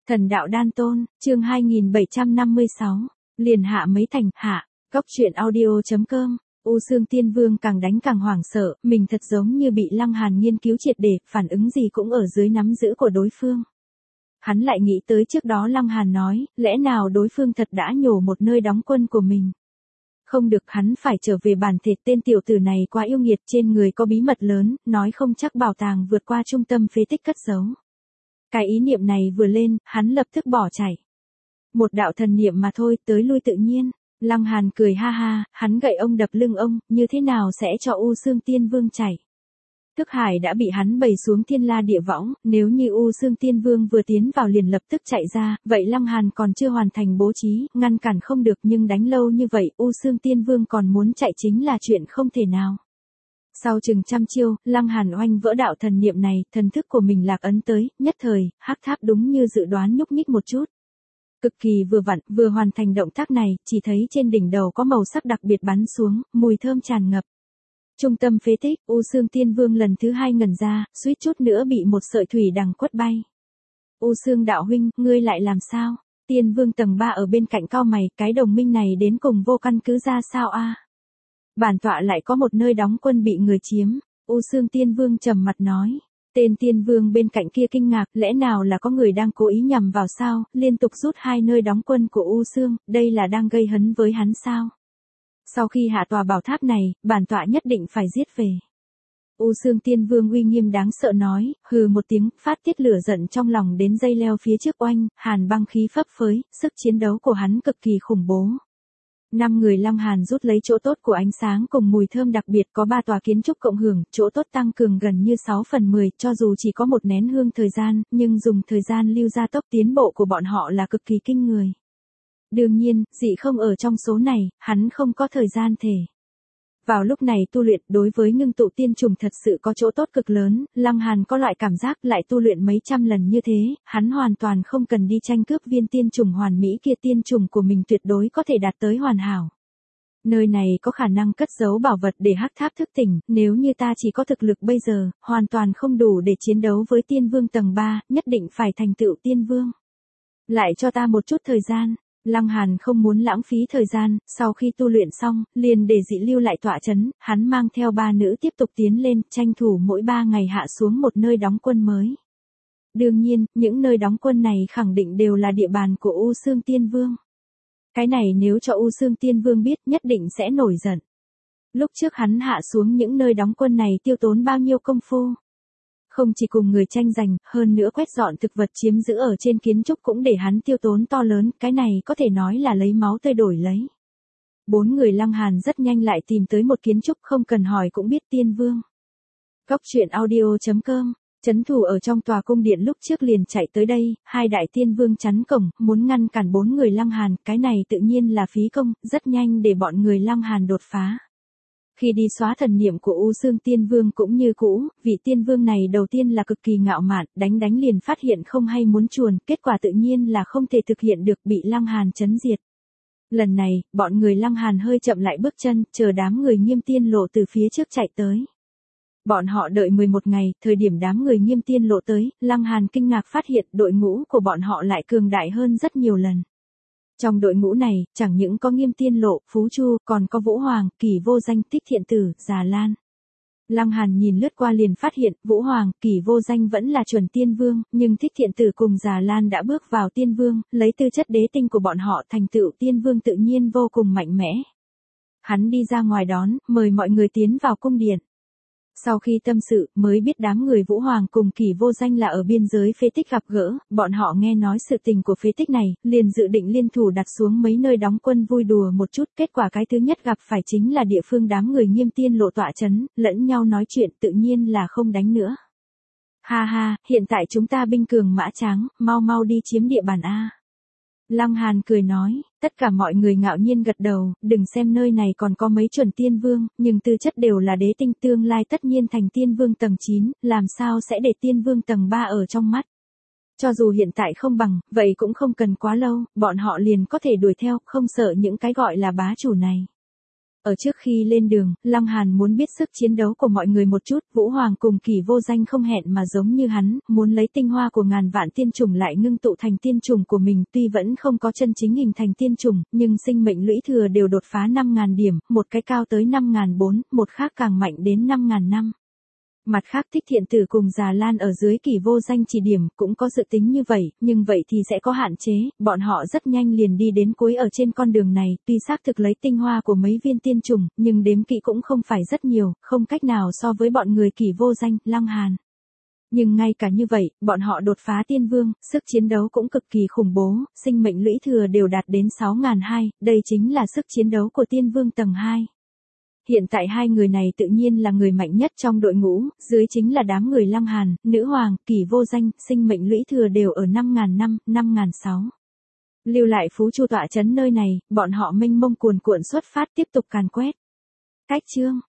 Thần đạo đan tôn, chương 2756, liền hạ mấy thành, hạ, góc truyện audio.com, U Xương Tiên Vương càng đánh càng hoảng sợ, mình thật giống như bị Lăng Hàn nghiên cứu triệt để, phản ứng gì cũng ở dưới nắm giữ của đối phương. Hắn lại nghĩ tới trước đó Lăng Hàn nói, lẽ nào đối phương thật đã nhổ một nơi đóng quân của mình. Không được, hắn phải trở về bản thể, tên tiểu tử này quá yêu nghiệt, trên người có bí mật lớn, nói không chắc bảo tàng vượt qua trung tâm phế tích cất giấu. Cái ý niệm này vừa lên, hắn lập tức bỏ chạy. Một đạo thần niệm mà thôi, tới lui tự nhiên. Lăng Hàn cười ha ha, hắn gậy ông đập lưng ông, như thế nào sẽ cho U Xương Tiên Vương chạy. Thức hải đã bị hắn bày xuống thiên la địa võng, nếu như U Xương Tiên Vương vừa tiến vào liền lập tức chạy ra, vậy Lăng Hàn còn chưa hoàn thành bố trí, ngăn cản không được, nhưng đánh lâu như vậy, U Xương Tiên Vương còn muốn chạy chính là chuyện không thể nào. Sau chừng trăm chiêu, Lăng Hàn oanh vỡ đạo thần niệm này, thần thức của mình lạc ấn tới, nhất thời, hắc tháp đúng như dự đoán nhúc nhích một chút. Cực kỳ vừa vặn, vừa hoàn thành động tác này, chỉ thấy trên đỉnh đầu có màu sắc đặc biệt bắn xuống, mùi thơm tràn ngập. Trung tâm phế tích, U Xương Tiên Vương lần thứ hai ngẩn ra, suýt chút nữa bị một sợi thủy đằng quất bay. U Xương đạo huynh, ngươi lại làm sao? Tiên Vương tầng 3 ở bên cạnh cau mày, cái đồng minh này đến cùng vô căn cứ ra sao a? Bản tọa lại có một nơi đóng quân bị người chiếm, U Xương Tiên Vương trầm mặt nói. Tên Tiên Vương bên cạnh kia kinh ngạc, lẽ nào là có người đang cố ý nhằm vào sao, liên tục rút hai nơi đóng quân của U Xương, đây là đang gây hấn với hắn sao? Sau khi hạ tòa bảo tháp này, bản tọa nhất định phải giết về. U Xương Tiên Vương uy nghiêm đáng sợ nói, hừ một tiếng, phát tiết lửa giận trong lòng đến dây leo phía trước oanh, hàn băng khí phấp phới, sức chiến đấu của hắn cực kỳ khủng bố. 5 người Lăng Hàn rút lấy chỗ tốt của ánh sáng cùng mùi thơm đặc biệt, có 3 tòa kiến trúc cộng hưởng, chỗ tốt tăng cường gần như 6/10, cho dù chỉ có một nén hương thời gian, nhưng dùng thời gian lưu ra tốc tiến bộ của bọn họ là cực kỳ kinh người. Đương nhiên, dị không ở trong số này, hắn không có thời gian thể. Vào lúc này tu luyện đối với ngưng tụ tiên trùng thật sự có chỗ tốt cực lớn, Lăng Hàn có loại cảm giác lại tu luyện mấy trăm lần như thế, hắn hoàn toàn không cần đi tranh cướp viên tiên trùng hoàn mỹ kia, tiên trùng của mình tuyệt đối có thể đạt tới hoàn hảo. Nơi này có khả năng cất giấu bảo vật để hắc tháp thức tỉnh, nếu như ta chỉ có thực lực bây giờ, hoàn toàn không đủ để chiến đấu với tiên vương tầng 3, nhất định phải thành tựu tiên vương. Lại cho ta một chút thời gian. Lăng Hàn không muốn lãng phí thời gian, sau khi tu luyện xong, liền để dị lưu lại tọa chấn, hắn mang theo 3 nữ tiếp tục tiến lên, tranh thủ mỗi 3 ngày hạ xuống một nơi đóng quân mới. Đương nhiên, những nơi đóng quân này khẳng định đều là địa bàn của U Xương Tiên Vương. Cái này nếu cho U Xương Tiên Vương biết, nhất định sẽ nổi giận. Lúc trước hắn hạ xuống những nơi đóng quân này tiêu tốn bao nhiêu công phu. Không chỉ cùng người tranh giành, hơn nữa quét dọn thực vật chiếm giữ ở trên kiến trúc cũng để hắn tiêu tốn to lớn, cái này có thể nói là lấy máu tươi đổi lấy. 4 người Lăng Hàn rất nhanh lại tìm tới một kiến trúc, không cần hỏi cũng biết Tiên Vương. Góc truyện audio.com, trấn thủ ở trong tòa cung điện lúc trước liền chạy tới đây, 2 đại Tiên Vương chắn cổng, muốn ngăn cản 4 người Lăng Hàn, cái này tự nhiên là phí công, rất nhanh để bọn người Lăng Hàn đột phá. Khi đi xóa thần niệm của U Xương Tiên Vương cũng như cũ, vị Tiên Vương này đầu tiên là cực kỳ ngạo mạn, đánh liền phát hiện không hay muốn chuồn, kết quả tự nhiên là không thể thực hiện được, bị Lăng Hàn chấn diệt. Lần này, bọn người Lăng Hàn hơi chậm lại bước chân, chờ đám người Nghiêm Tiên Lộ từ phía trước chạy tới. Bọn họ đợi 11 ngày, thời điểm đám người Nghiêm Tiên Lộ tới, Lăng Hàn kinh ngạc phát hiện đội ngũ của bọn họ lại cường đại hơn rất nhiều lần. Trong đội ngũ này, chẳng những có Nghiêm Tiên Lộ, Phú Chu, còn có Vũ Hoàng, Kỳ Vô Danh, Thích Thiện Tử, Già Lan. Lăng Hàn nhìn lướt qua liền phát hiện, Vũ Hoàng, Kỳ Vô Danh vẫn là chuẩn tiên vương, nhưng Thích Thiện Tử cùng Già Lan đã bước vào tiên vương, lấy tư chất đế tinh của bọn họ thành tựu tiên vương tự nhiên vô cùng mạnh mẽ. Hắn đi ra ngoài đón, mời mọi người tiến vào cung điện. Sau khi tâm sự, mới biết đám người Vũ Hoàng cùng Kỳ Vô Danh là ở biên giới phế tích gặp gỡ, bọn họ nghe nói sự tình của phế tích này, liền dự định liên thủ đặt xuống mấy nơi đóng quân vui đùa một chút, kết quả cái thứ nhất gặp phải chính là địa phương đám người Nghiêm Tiên Lộ tọa chấn, lẫn nhau nói chuyện tự nhiên là không đánh nữa. Ha ha, hiện tại chúng ta binh cường mã tráng, mau đi chiếm địa bàn A. Lăng Hàn cười nói, tất cả mọi người ngạo nhiên gật đầu, đừng xem nơi này còn có mấy chuẩn tiên vương, nhưng tư chất đều là đế tinh, tương lai tất nhiên thành tiên vương tầng 9, làm sao sẽ để tiên vương tầng 3 ở trong mắt. Cho dù hiện tại không bằng, vậy cũng không cần quá lâu, bọn họ liền có thể đuổi theo, không sợ những cái gọi là bá chủ này. Ở trước khi lên đường, Lăng Hàn muốn biết sức chiến đấu của mọi người một chút, Vũ Hoàng cùng Kỳ Vô Danh không hẹn mà giống như hắn, muốn lấy tinh hoa của ngàn vạn tiên trùng lại ngưng tụ thành tiên trùng của mình, tuy vẫn không có chân chính hình thành tiên trùng, nhưng sinh mệnh lũy thừa đều đột phá 5.000 điểm, một cái cao tới 5.400, một khác càng mạnh đến 5.000 năm. Mặt khác Thích Thiện Tử cùng Già Lan ở dưới Kỳ Vô Danh chỉ điểm cũng có dự tính như vậy, nhưng vậy thì sẽ có hạn chế, bọn họ rất nhanh liền đi đến cuối ở trên con đường này, tuy xác thực lấy tinh hoa của mấy viên tiên trùng, nhưng đếm kỹ cũng không phải rất nhiều, không cách nào so với bọn người Kỳ Vô Danh, Lăng Hàn. Nhưng ngay cả như vậy, bọn họ đột phá tiên vương, sức chiến đấu cũng cực kỳ khủng bố, sinh mệnh lũy thừa đều đạt đến 6.200, đây chính là sức chiến đấu của tiên vương tầng 2. Hiện tại hai người này tự nhiên là người mạnh nhất trong đội ngũ, dưới chính là đám người Lăng Hàn, Nữ Hoàng, Kỳ Vô Danh, sinh mệnh lũy thừa đều ở 5.000 năm, 5.600. Lưu lại Phú Chu tọa trấn nơi này, bọn họ mênh mông cuồn cuộn xuất phát tiếp tục càn quét. Cách chương